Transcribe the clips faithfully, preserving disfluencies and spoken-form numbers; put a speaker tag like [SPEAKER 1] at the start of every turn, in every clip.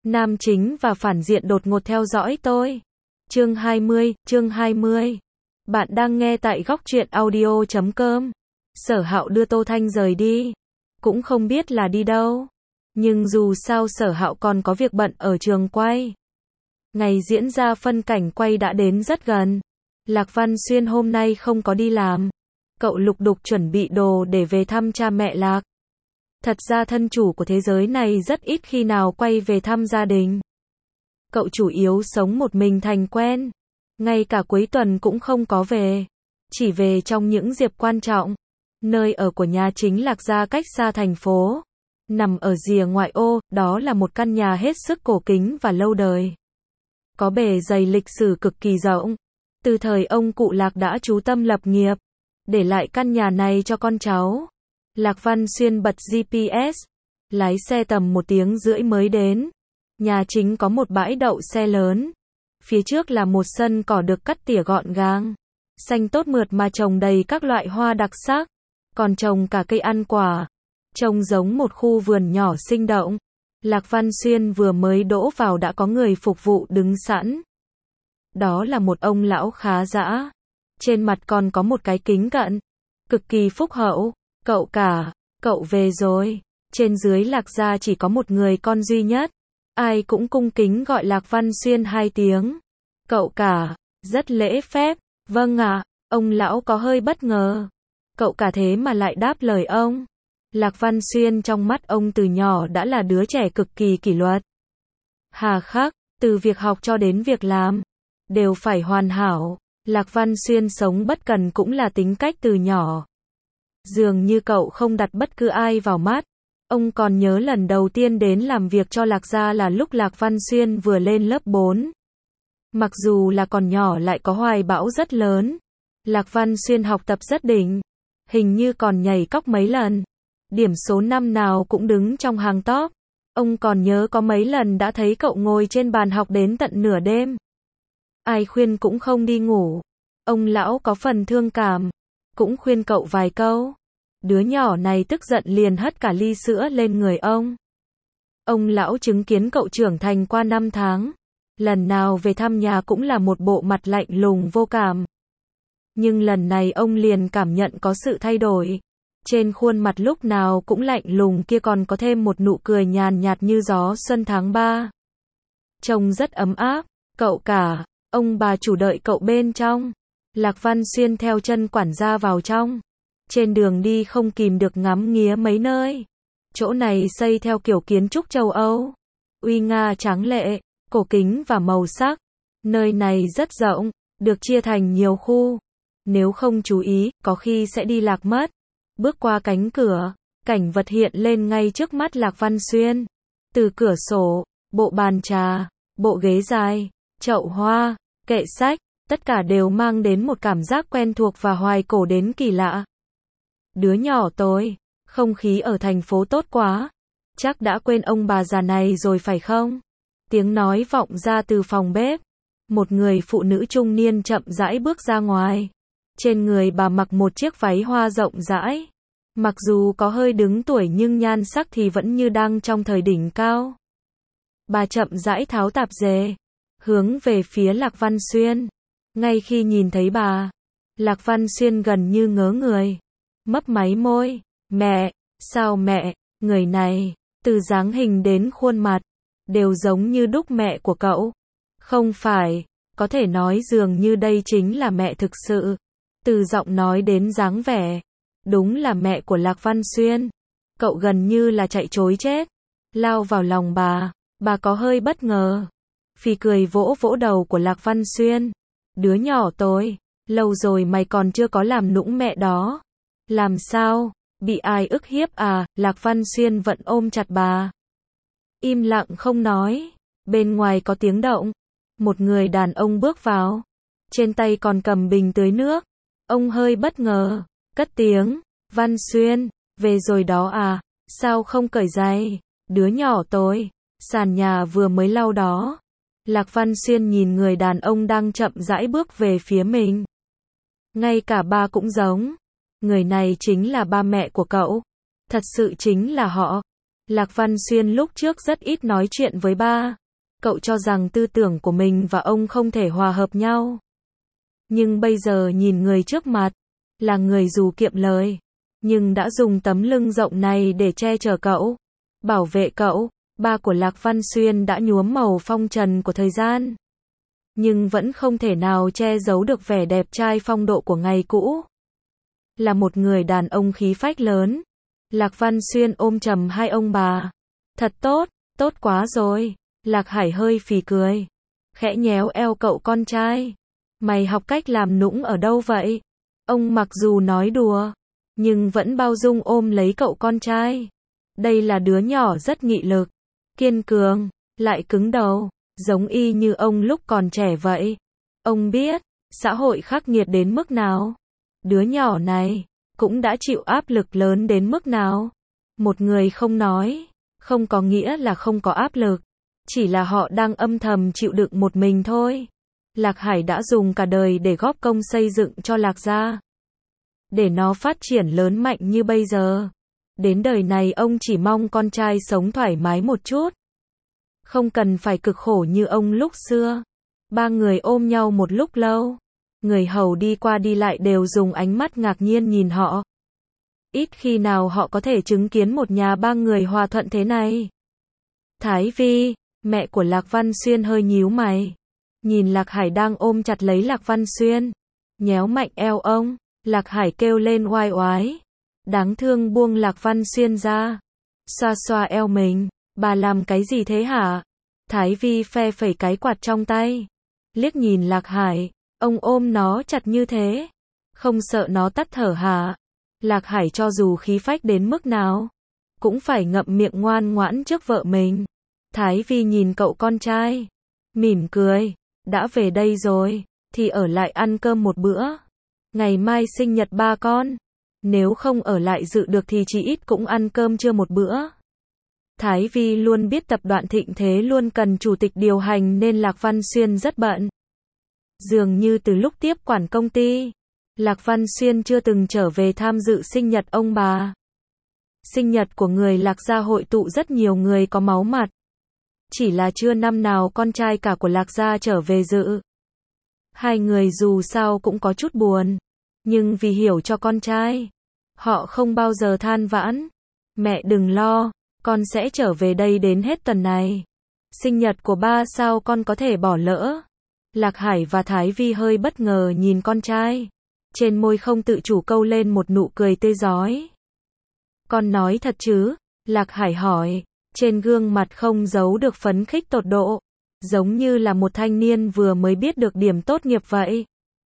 [SPEAKER 1] Nam chính và phản diện đột ngột theo dõi tôi. Chương hai mươi, chương hai mươi. Bạn đang nghe tại góc truyện audio chấm com. Sở Hạo đưa Tô Thanh rời đi. Cũng không biết là đi đâu. Nhưng dù sao Sở Hạo còn có việc bận ở trường quay. Ngày diễn ra phân cảnh quay đã đến rất gần. Lạc Văn Xuyên hôm nay không có đi làm. Cậu lục đục chuẩn bị đồ để về thăm cha mẹ Lạc. Thật ra thân chủ của thế giới này rất ít khi nào quay về thăm gia đình. Cậu chủ yếu sống một mình thành quen. Ngay cả cuối tuần cũng không có về. Chỉ về trong những dịp quan trọng. Nơi ở của nhà chính Lạc gia cách xa thành phố. Nằm ở rìa ngoại ô, đó là một căn nhà hết sức cổ kính và lâu đời. Có bề dày lịch sử cực kỳ rộng. Từ thời ông cụ Lạc đã chú tâm lập nghiệp. Để lại căn nhà này cho con cháu. Lạc Văn Xuyên bật giê pê ét. Lái xe tầm một tiếng rưỡi mới đến. Nhà chính có một bãi đậu xe lớn. Phía trước là một sân cỏ được cắt tỉa gọn gàng. Xanh tốt mượt mà trồng đầy các loại hoa đặc sắc. Còn trồng cả cây ăn quả. Trông giống một khu vườn nhỏ sinh động. Lạc Văn Xuyên vừa mới đỗ vào đã có người phục vụ đứng sẵn. Đó là một ông lão khá dã. Trên mặt còn có một cái kính cận. Cực kỳ phúc hậu. Cậu cả, cậu về rồi. Trên dưới Lạc gia chỉ có một người con duy nhất. Ai cũng cung kính gọi Lạc Văn Xuyên hai tiếng. Cậu cả, rất lễ phép. Vâng ạ, ông lão có hơi bất ngờ. Cậu cả thế mà lại đáp lời ông. Lạc Văn Xuyên trong mắt ông từ nhỏ đã là đứa trẻ cực kỳ kỷ luật. Hà khắc, từ việc học cho đến việc làm. Đều phải hoàn hảo. Lạc Văn Xuyên sống bất cần cũng là tính cách từ nhỏ. Dường như cậu không đặt bất cứ ai vào mắt. Ông còn nhớ lần đầu tiên đến làm việc cho Lạc gia là lúc Lạc Văn Xuyên vừa lên lớp bốn. Mặc dù là còn nhỏ lại có hoài bão rất lớn. Lạc Văn Xuyên học tập rất đỉnh. Hình như còn nhảy cóc mấy lần. Điểm số năm nào cũng đứng trong hàng top. Ông còn nhớ có mấy lần đã thấy cậu ngồi trên bàn học đến tận nửa đêm. Ai khuyên cũng không đi ngủ. Ông lão có phần thương cảm. Cũng khuyên cậu vài câu. Đứa nhỏ này tức giận liền hất cả ly sữa lên người ông. Ông lão chứng kiến cậu trưởng thành qua năm tháng. Lần nào về thăm nhà cũng là một bộ mặt lạnh lùng vô cảm. Nhưng lần này ông liền cảm nhận có sự thay đổi. Trên khuôn mặt lúc nào cũng lạnh lùng kia còn có thêm một nụ cười nhàn nhạt như gió xuân tháng ba. Trông rất ấm áp. Cậu cả, ông bà chủ đợi cậu bên trong. Lạc Văn Xuyên theo chân quản gia vào trong. Trên đường đi không kìm được ngắm nghía mấy nơi. Chỗ này xây theo kiểu kiến trúc châu Âu. Uy nga tráng lệ, cổ kính và màu sắc. Nơi này rất rộng, được chia thành nhiều khu. Nếu không chú ý, có khi sẽ đi lạc mất. Bước qua cánh cửa, cảnh vật hiện lên ngay trước mắt Lạc Văn Xuyên. Từ cửa sổ, bộ bàn trà, bộ ghế dài, chậu hoa, kệ sách, tất cả đều mang đến một cảm giác quen thuộc và hoài cổ đến kỳ lạ. Đứa nhỏ tôi, không khí ở thành phố tốt quá. Chắc đã quên ông bà già này rồi phải không? Tiếng nói vọng ra từ phòng bếp. Một người phụ nữ trung niên chậm rãi bước ra ngoài. Trên người bà mặc một chiếc váy hoa rộng rãi. Mặc dù có hơi đứng tuổi nhưng nhan sắc thì vẫn như đang trong thời đỉnh cao. Bà chậm rãi tháo tạp dề, hướng về phía Lạc Văn Xuyên. Ngay khi nhìn thấy bà, Lạc Văn Xuyên gần như ngớ người. Mấp máy môi. Mẹ, sao mẹ, người này, từ dáng hình đến khuôn mặt, đều giống như đúc mẹ của cậu. Không phải, có thể nói dường như đây chính là mẹ thực sự. Từ giọng nói đến dáng vẻ, đúng là mẹ của Lạc Văn Xuyên. Cậu gần như là chạy trối chết, lao vào lòng bà. Bà có hơi bất ngờ. Phì cười vỗ vỗ đầu của Lạc Văn Xuyên. Đứa nhỏ tôi, lâu rồi mày còn chưa có làm nũng mẹ đó. Làm sao? Bị ai ức hiếp à? Lạc Văn Xuyên vẫn ôm chặt bà. Im lặng không nói. Bên ngoài có tiếng động. Một người đàn ông bước vào. Trên tay còn cầm bình tưới nước. Ông hơi bất ngờ. Cất tiếng. Văn Xuyên, về rồi đó à? Sao không cởi giày? Đứa nhỏ tôi, sàn nhà vừa mới lau đó. Lạc Văn Xuyên nhìn người đàn ông đang chậm rãi bước về phía mình. Ngay cả ba cũng giống. Người này chính là ba mẹ của cậu. Thật sự chính là họ. Lạc Văn Xuyên lúc trước rất ít nói chuyện với ba. Cậu cho rằng tư tưởng của mình và ông không thể hòa hợp nhau. Nhưng bây giờ nhìn người trước mặt, là người dù kiệm lời, nhưng đã dùng tấm lưng rộng này để che chở cậu, bảo vệ cậu. Ba của Lạc Văn Xuyên đã nhuốm màu phong trần của thời gian, nhưng vẫn không thể nào che giấu được vẻ đẹp trai phong độ của ngày cũ. Là một người đàn ông khí phách lớn, Lạc Văn Xuyên ôm chầm hai ông bà. Thật tốt, tốt quá rồi. Lạc Hải hơi phì cười, khẽ nhéo eo cậu con trai. Mày học cách làm nũng ở đâu vậy? Ông mặc dù nói đùa, nhưng vẫn bao dung ôm lấy cậu con trai. Đây là đứa nhỏ rất nghị lực, kiên cường, lại cứng đầu, giống y như ông lúc còn trẻ vậy. Ông biết, xã hội khắc nghiệt đến mức nào. Đứa nhỏ này, cũng đã chịu áp lực lớn đến mức nào. Một người không nói, không có nghĩa là không có áp lực. Chỉ là họ đang âm thầm chịu đựng một mình thôi. Lạc Hải đã dùng cả đời để góp công xây dựng cho Lạc gia, để nó phát triển lớn mạnh như bây giờ. Đến đời này ông chỉ mong con trai sống thoải mái một chút, không cần phải cực khổ như ông lúc xưa. Ba người ôm nhau một lúc lâu. Người hầu đi qua đi lại đều dùng ánh mắt ngạc nhiên nhìn họ. Ít khi nào họ có thể chứng kiến một nhà ba người hòa thuận thế này. Thái Vi, mẹ của Lạc Văn Xuyên hơi nhíu mày. Nhìn Lạc Hải đang ôm chặt lấy Lạc Văn Xuyên, nhéo mạnh eo ông. Lạc Hải kêu lên oai oái. Đáng thương buông Lạc Văn Xuyên ra. Xoa xoa eo mình. Bà làm cái gì thế hả? Thái Vi phe phẩy cái quạt trong tay. Liếc nhìn Lạc Hải. Ông ôm nó chặt như thế, không sợ nó tắt thở hả? Lạc Hải cho dù khí phách đến mức nào, cũng phải ngậm miệng ngoan ngoãn trước vợ mình. Thái Vi nhìn cậu con trai, mỉm cười. Đã về đây rồi, thì ở lại ăn cơm một bữa. Ngày mai sinh nhật ba con. Nếu không ở lại dự được thì chỉ ít cũng ăn cơm trưa một bữa. Thái Vi luôn biết tập đoàn Thịnh Thế luôn cần chủ tịch điều hành nên Lạc Văn Xuyên rất bận. Dường như từ lúc tiếp quản công ty, Lạc Văn Xuyên chưa từng trở về tham dự sinh nhật ông bà. Sinh nhật của người Lạc gia hội tụ rất nhiều người có máu mặt. Chỉ là chưa năm nào con trai cả của Lạc gia trở về dự. Hai người dù sao cũng có chút buồn, nhưng vì hiểu cho con trai, họ không bao giờ than vãn. Mẹ đừng lo, con sẽ trở về đây đến hết tuần này. Sinh nhật của ba sao con có thể bỏ lỡ? Lạc Hải và Thái Vi hơi bất ngờ nhìn con trai. Trên môi không tự chủ câu lên một nụ cười tươi rói. Con nói thật chứ? Lạc Hải hỏi. Trên gương mặt không giấu được phấn khích tột độ. Giống như là một thanh niên vừa mới biết được điểm tốt nghiệp vậy.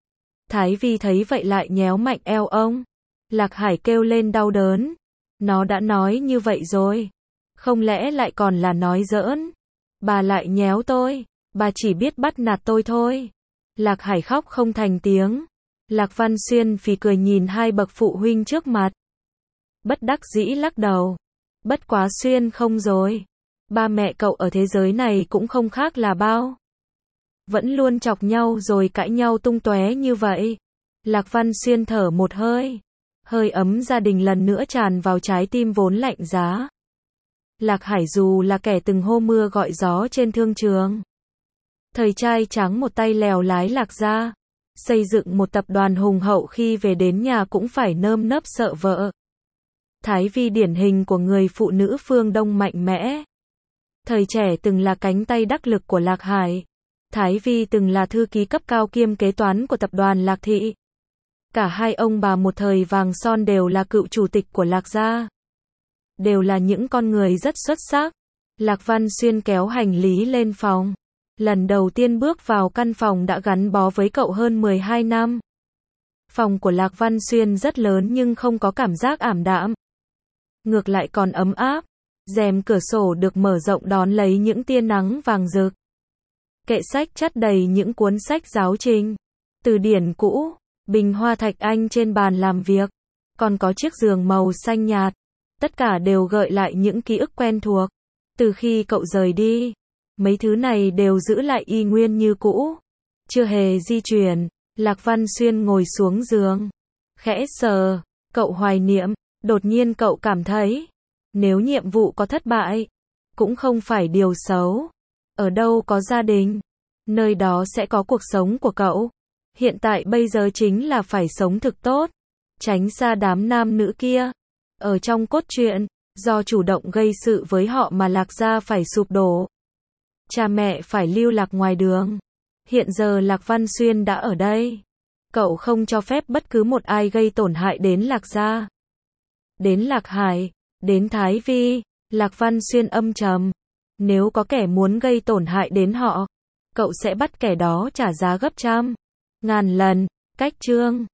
[SPEAKER 1] Thái Vi thấy vậy lại nhéo mạnh eo ông. Lạc Hải kêu lên đau đớn. Nó đã nói như vậy rồi. Không lẽ lại còn là nói giỡn? Bà lại nhéo tôi. Bà chỉ biết bắt nạt tôi thôi. Lạc Hải khóc không thành tiếng. Lạc Văn Xuyên phì cười nhìn hai bậc phụ huynh trước mặt. Bất đắc dĩ lắc đầu. Bất quá Xuyên không rồi. Ba mẹ cậu ở thế giới này cũng không khác là bao. Vẫn luôn chọc nhau rồi cãi nhau tung tóe như vậy. Lạc Văn Xuyên thở một hơi. Hơi ấm gia đình lần nữa tràn vào trái tim vốn lạnh giá. Lạc Hải dù là kẻ từng hô mưa gọi gió trên thương trường. Thời trai trắng một tay lèo lái Lạc gia. Xây dựng một tập đoàn hùng hậu khi về đến nhà cũng phải nơm nớp sợ vợ. Thái Vi điển hình của người phụ nữ phương Đông mạnh mẽ. Thời trẻ từng là cánh tay đắc lực của Lạc Hải. Thái Vi từng là thư ký cấp cao kiêm kế toán của tập đoàn Lạc Thị. Cả hai ông bà một thời vàng son đều là cựu chủ tịch của Lạc gia. Đều là những con người rất xuất sắc. Lạc Văn Xuyên kéo hành lý lên phòng. Lần đầu tiên bước vào căn phòng đã gắn bó với cậu hơn mười hai năm. Phòng của Lạc Văn Xuyên rất lớn nhưng không có cảm giác ảm đạm. Ngược lại còn ấm áp. Rèm cửa sổ được mở rộng đón lấy những tia nắng vàng rực. Kệ sách chất đầy những cuốn sách giáo trình, từ điển cũ, bình hoa thạch anh trên bàn làm việc. Còn có chiếc giường màu xanh nhạt. Tất cả đều gợi lại những ký ức quen thuộc. Từ khi cậu rời đi, mấy thứ này đều giữ lại y nguyên như cũ. Chưa hề di chuyển. Lạc Văn Xuyên ngồi xuống giường. Khẽ sờ. Cậu hoài niệm. Đột nhiên cậu cảm thấy Nếu nhiệm vụ có thất bại, cũng không phải điều xấu. Ở đâu có gia đình, nơi đó sẽ có cuộc sống của cậu. Hiện tại bây giờ chính là phải sống thực tốt, tránh xa đám nam nữ kia. Ở trong cốt truyện, do chủ động gây sự với họ mà Lạc gia phải sụp đổ. Cha mẹ phải lưu lạc ngoài đường. Hiện giờ Lạc Văn Xuyên đã ở đây. Cậu không cho phép bất cứ một ai gây tổn hại đến Lạc gia. Đến Lạc Hải, đến Thái Vi, Lạc Văn Xuyên âm trầm. Nếu có kẻ muốn gây tổn hại đến họ, cậu sẽ bắt kẻ đó trả giá gấp trăm ngàn lần. Cách chương